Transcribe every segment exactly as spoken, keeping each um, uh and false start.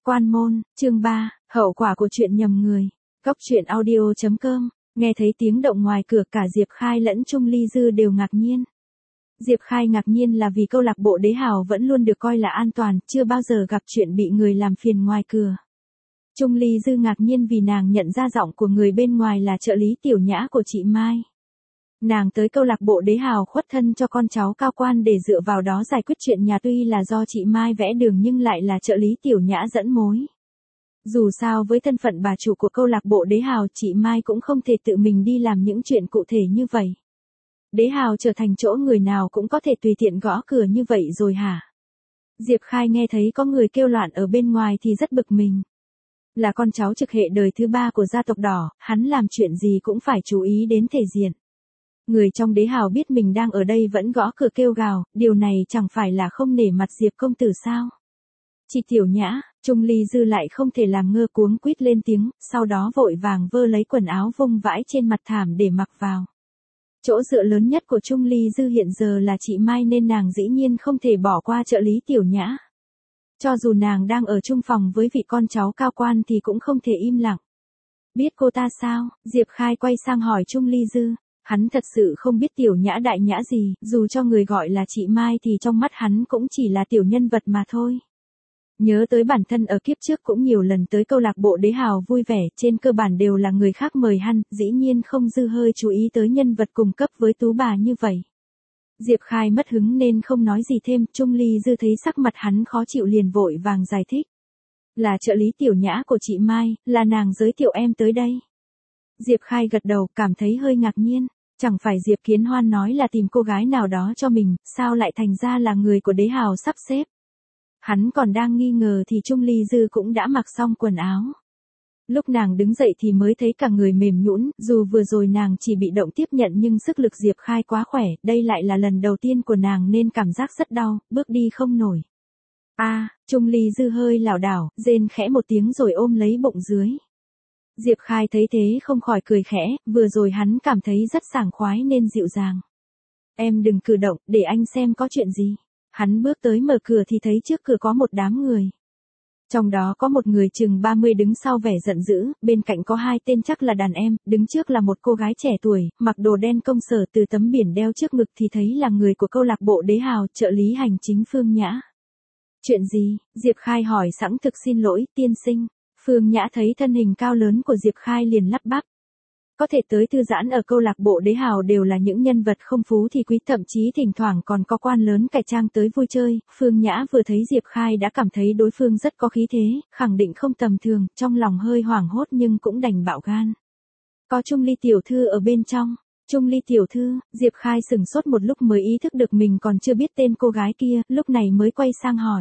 Quan môn, chương ba, hậu quả của chuyện nhầm người. Góc truyện audio chấm com, nghe thấy tiếng động ngoài cửa cả Diệp Khai lẫn Trung Ly Dư đều ngạc nhiên. Diệp Khai ngạc nhiên là vì câu lạc bộ Đế Hào vẫn luôn được coi là an toàn, chưa bao giờ gặp chuyện bị người làm phiền ngoài cửa. Trung Ly Dư ngạc nhiên vì nàng nhận ra giọng của người bên ngoài là trợ lý tiểu nhã của chị Mai. Nàng tới câu lạc bộ Đế Hào khuất thân cho con cháu cao quan để dựa vào đó giải quyết chuyện nhà, tuy là do chị Mai vẽ đường nhưng lại là trợ lý tiểu nhã dẫn mối. Dù sao với thân phận bà chủ của câu lạc bộ Đế Hào, chị Mai cũng không thể tự mình đi làm những chuyện cụ thể như vậy. Đế Hào trở thành chỗ người nào cũng có thể tùy tiện gõ cửa như vậy rồi hả? Diệp Khai nghe thấy có người kêu loạn ở bên ngoài thì rất bực mình. Là con cháu trực hệ đời thứ ba của gia tộc Đỏ, hắn làm chuyện gì cũng phải chú ý đến thể diện. Người trong Đế Hào biết mình đang ở đây vẫn gõ cửa kêu gào, điều này chẳng phải là không nể mặt Diệp công tử sao? Chị tiểu nhã, Trung Ly Dư lại không thể làm ngơ, cuống quýt lên tiếng, sau đó vội vàng vơ lấy quần áo vung vãi trên mặt thảm để mặc vào. Chỗ dựa lớn nhất của Trung Ly Dư hiện giờ là chị Mai nên nàng dĩ nhiên không thể bỏ qua trợ lý tiểu nhã. Cho dù nàng đang ở chung phòng với vị con cháu cao quan thì cũng không thể im lặng. Biết cô ta sao? Diệp Khai quay sang hỏi Trung Ly Dư. Hắn thật sự không biết tiểu nhã đại nhã gì, dù cho người gọi là chị Mai thì trong mắt hắn cũng chỉ là tiểu nhân vật mà thôi. Nhớ tới bản thân ở kiếp trước cũng nhiều lần tới câu lạc bộ Đế Hào vui vẻ, trên cơ bản đều là người khác mời hắn, dĩ nhiên không dư hơi chú ý tới nhân vật cùng cấp với tú bà như vậy. Diệp Khai mất hứng nên không nói gì thêm, Trung Ly Dư thấy sắc mặt hắn khó chịu liền vội vàng giải thích. Là trợ lý tiểu nhã của chị Mai, là nàng giới thiệu em tới đây. Diệp Khai gật đầu, cảm thấy hơi ngạc nhiên. Chẳng phải Diệp Kiến Hoan nói là tìm cô gái nào đó cho mình, sao lại thành ra là người của Đế Hào sắp xếp. Hắn còn đang nghi ngờ thì Trung Ly Dư cũng đã mặc xong quần áo. Lúc nàng đứng dậy thì mới thấy cả người mềm nhũn, dù vừa rồi nàng chỉ bị động tiếp nhận nhưng sức lực Diệp Khai quá khỏe, đây lại là lần đầu tiên của nàng nên cảm giác rất đau, bước đi không nổi. A, à, Trung Ly Dư hơi lảo đảo, rên khẽ một tiếng rồi ôm lấy bụng dưới. Diệp Khai thấy thế không khỏi cười khẽ, vừa rồi hắn cảm thấy rất sảng khoái nên dịu dàng. Em đừng cử động, để anh xem có chuyện gì. Hắn bước tới mở cửa thì thấy trước cửa có một đám người. Trong đó có một người chừng ba mươi đứng sau vẻ giận dữ, bên cạnh có hai tên chắc là đàn em, đứng trước là một cô gái trẻ tuổi, mặc đồ đen công sở, từ tấm biển đeo trước ngực thì thấy là người của câu lạc bộ Đế Hào, trợ lý hành chính Phương Nhã. Chuyện gì? Diệp Khai hỏi sẵn thực xin lỗi, tiên sinh. Phương Nhã thấy thân hình cao lớn của Diệp Khai liền lắp bắp. Có thể tới thư giãn ở câu lạc bộ Đế Hào đều là những nhân vật không phú thì quý, thậm chí thỉnh thoảng còn có quan lớn cải trang tới vui chơi. Phương Nhã vừa thấy Diệp Khai đã cảm thấy đối phương rất có khí thế, khẳng định không tầm thường, trong lòng hơi hoảng hốt nhưng cũng đành bạo gan. Có Trung Ly tiểu thư ở bên trong. Trung Ly tiểu thư, Diệp Khai sửng sốt một lúc mới ý thức được mình còn chưa biết tên cô gái kia, lúc này mới quay sang hỏi.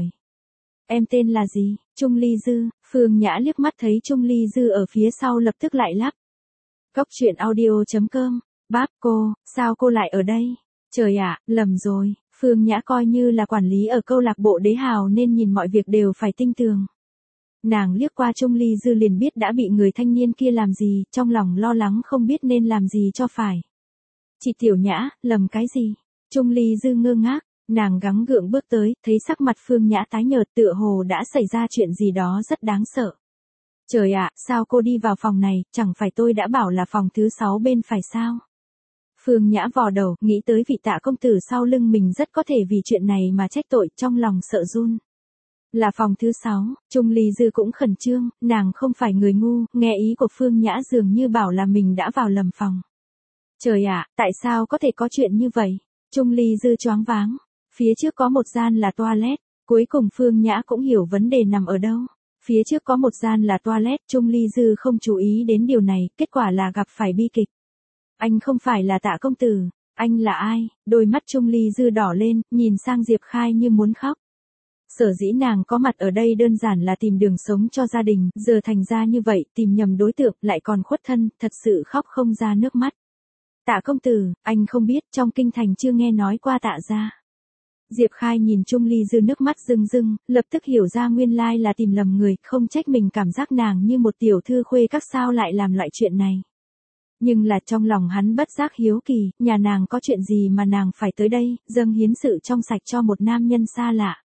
Em tên là gì? Trung Ly Dư. Phương Nhã liếc mắt thấy Trung Ly Dư ở phía sau lập tức lại lắp. Góc truyện audio chấm com. Bác cô, sao cô lại ở đây? Trời ạ, lầm rồi. Phương Nhã coi như là quản lý ở câu lạc bộ Đế Hào nên nhìn mọi việc đều phải tinh tường. Nàng liếc qua Trung Ly Dư liền biết đã bị người thanh niên kia làm gì, trong lòng lo lắng không biết nên làm gì cho phải. Chị tiểu Nhã, lầm cái gì? Trung Ly Dư ngơ ngác. Nàng gắng gượng bước tới, thấy sắc mặt Phương Nhã tái nhợt, tựa hồ đã xảy ra chuyện gì đó rất đáng sợ. Trời ạ, sao cô đi vào phòng này, chẳng phải tôi đã bảo là phòng thứ sáu bên phải sao? Phương Nhã vò đầu, nghĩ tới vị Tạ công tử sau lưng mình rất có thể vì chuyện này mà trách tội, trong lòng sợ run. Là phòng thứ sáu, Trung Ly Dư cũng khẩn trương, nàng không phải người ngu, nghe ý của Phương Nhã dường như bảo là mình đã vào lầm phòng. Trời ạ, tại sao có thể có chuyện như vậy? Trung Ly Dư choáng váng. Phía trước có một gian là toilet, cuối cùng Phương Nhã cũng hiểu vấn đề nằm ở đâu. Phía trước có một gian là toilet, Trung Ly Dư không chú ý đến điều này, kết quả là gặp phải bi kịch. Anh không phải là Tạ công tử, anh là ai? Đôi mắt Trung Ly Dư đỏ lên, nhìn sang Diệp Khai như muốn khóc. Sở dĩ nàng có mặt ở đây đơn giản là tìm đường sống cho gia đình, giờ thành ra như vậy, tìm nhầm đối tượng, lại còn khuất thân, thật sự khóc không ra nước mắt. Tạ công tử, anh không biết, trong kinh thành chưa nghe nói qua Tạ gia. Diệp Khai nhìn Trung Ly Dư nước mắt rưng rưng, lập tức hiểu ra nguyên lai là tìm lầm người, không trách mình cảm giác nàng như một tiểu thư khuê các sao lại làm loại chuyện này. Nhưng là trong lòng hắn bất giác hiếu kỳ, nhà nàng có chuyện gì mà nàng phải tới đây, dâng hiến sự trong sạch cho một nam nhân xa lạ.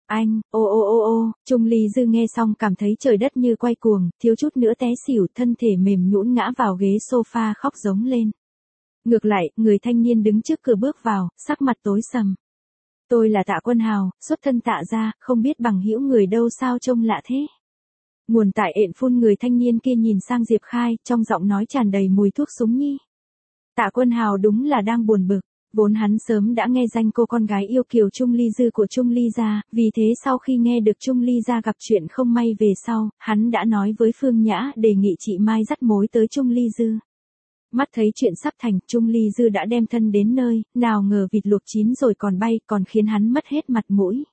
Anh, ô ô ô ô, Trung Ly Dư nghe xong cảm thấy trời đất như quay cuồng, thiếu chút nữa té xỉu, thân thể mềm nhũn ngã vào ghế sofa khóc giống lên. Ngược lại, người thanh niên đứng trước cửa bước vào, sắc mặt tối sầm. Tôi là Tạ Quân Hào, xuất thân Tạ gia, không biết bằng hữu người đâu sao trông lạ thế. Nguồn tại ện phun, người thanh niên kia nhìn sang Diệp Khai, trong giọng nói tràn đầy mùi thuốc súng nhi. Tạ Quân Hào đúng là đang buồn bực, vốn hắn sớm đã nghe danh cô con gái yêu kiều Trung Ly Dư của Trung Ly gia, vì thế sau khi nghe được Trung Ly gia gặp chuyện không may về sau, hắn đã nói với Phương Nhã đề nghị chị Mai dắt mối tới Trung Ly Dư. Mắt thấy chuyện sắp thành, Trung Ly Dư đã đem thân đến nơi, nào ngờ vịt luộc chín rồi còn bay, còn khiến hắn mất hết mặt mũi.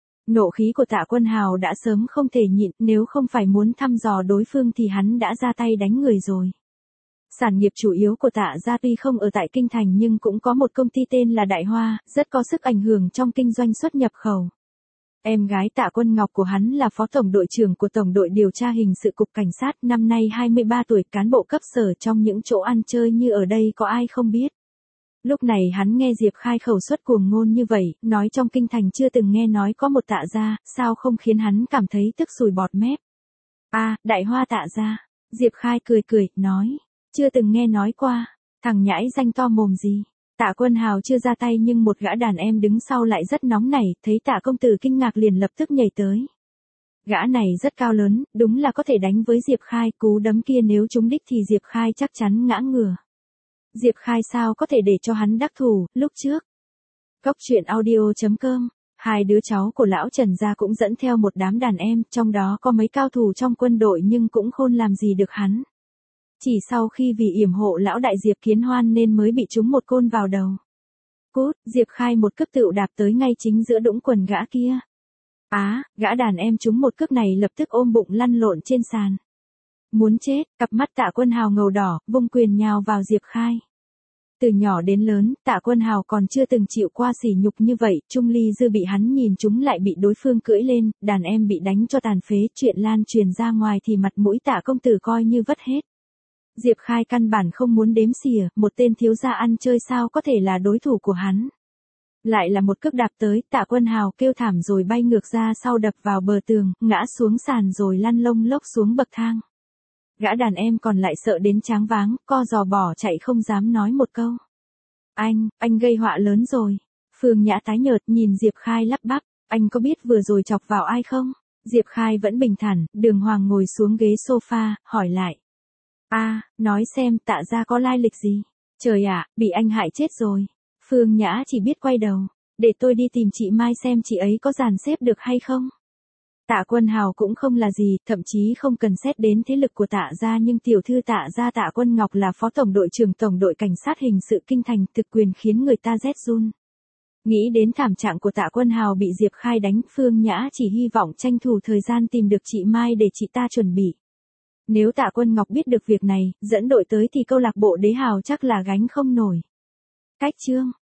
Nộ khí của Tạ Quân Hào đã sớm không thể nhịn, nếu không phải muốn thăm dò đối phương thì hắn đã ra tay đánh người rồi. Sản nghiệp chủ yếu của Tạ gia tuy không ở tại Kinh Thành nhưng cũng có một công ty tên là Đại Hoa, rất có sức ảnh hưởng trong kinh doanh xuất nhập khẩu. Em gái Tạ Quân Ngọc của hắn là phó tổng đội trưởng của Tổng đội điều tra hình sự cục cảnh sát, năm nay hai mươi ba tuổi, cán bộ cấp sở, trong những chỗ ăn chơi như ở đây có ai không biết. Lúc này hắn nghe Diệp Khai khẩu suất cuồng ngôn như vậy, nói trong Kinh Thành chưa từng nghe nói có một Tạ gia, sao không khiến hắn cảm thấy tức sùi bọt mép. A, à, Đại Hoa Tạ gia. Diệp Khai cười cười, nói, chưa từng nghe nói qua, thằng nhãi danh to mồm gì. Tạ Quân Hào chưa ra tay nhưng một gã đàn em đứng sau lại rất nóng nảy, thấy Tạ công tử kinh ngạc liền lập tức nhảy tới. Gã này rất cao lớn, đúng là có thể đánh với Diệp Khai, cú đấm kia nếu trúng đích thì Diệp Khai chắc chắn ngã ngửa. Diệp Khai sao có thể để cho hắn đắc thủ, lúc trước. Cốc truyện audio chấm com, hai đứa cháu của lão Trần gia cũng dẫn theo một đám đàn em, trong đó có mấy cao thủ trong quân đội nhưng cũng khôn làm gì được hắn. Chỉ sau khi vì yểm hộ lão đại Diệp Kiến Hoan nên mới bị trúng một côn vào đầu. Cút, Diệp Khai một cước tựu đạp tới ngay chính giữa đũng quần gã kia. Á, à, gã đàn em trúng một cước này lập tức ôm bụng lăn lộn trên sàn. Muốn chết, cặp mắt Tạ Quân Hào ngầu đỏ, vung quyền nhào vào Diệp Khai. Từ nhỏ đến lớn, Tạ Quân Hào còn chưa từng chịu qua sỉ nhục như vậy, Trung Ly Dư bị hắn nhìn trúng lại bị đối phương cưỡi lên, đàn em bị đánh cho tàn phế, chuyện lan truyền ra ngoài thì mặt mũi Tạ công tử coi như vất hết. Diệp Khai căn bản không muốn đếm xỉa, một tên thiếu gia ăn chơi sao có thể là đối thủ của hắn. Lại là một cước đạp tới, Tạ Quân Hào kêu thảm rồi bay ngược ra sau đập vào bờ tường, ngã xuống sàn rồi lăn lông lốc xuống bậc thang. Gã đàn em còn lại sợ đến choáng váng, co giò bỏ chạy không dám nói một câu. Anh, anh gây họa lớn rồi. Phương Nhã tái nhợt nhìn Diệp Khai lắp bắp, anh có biết vừa rồi chọc vào ai không? Diệp Khai vẫn bình thản, đường hoàng ngồi xuống ghế sofa, hỏi lại. A, à, nói xem Tạ gia có lai lịch gì? Trời ạ, à, bị anh hại chết rồi. Phương Nhã chỉ biết quay đầu, để tôi đi tìm chị Mai xem chị ấy có dàn xếp được hay không. Tạ Quân Hào cũng không là gì, thậm chí không cần xét đến thế lực của Tạ gia, nhưng tiểu thư Tạ gia Tạ Quân Ngọc là phó tổng đội trưởng tổng đội cảnh sát hình sự Kinh Thành, thực quyền khiến người ta rét run. Nghĩ đến thảm trạng của Tạ Quân Hào bị Diệp Khai đánh, Phương Nhã chỉ hy vọng tranh thủ thời gian tìm được chị Mai để chị ta chuẩn bị. Nếu Tạ Quân Ngọc biết được việc này, dẫn đội tới thì câu lạc bộ Đế Hào chắc là gánh không nổi. Cách chương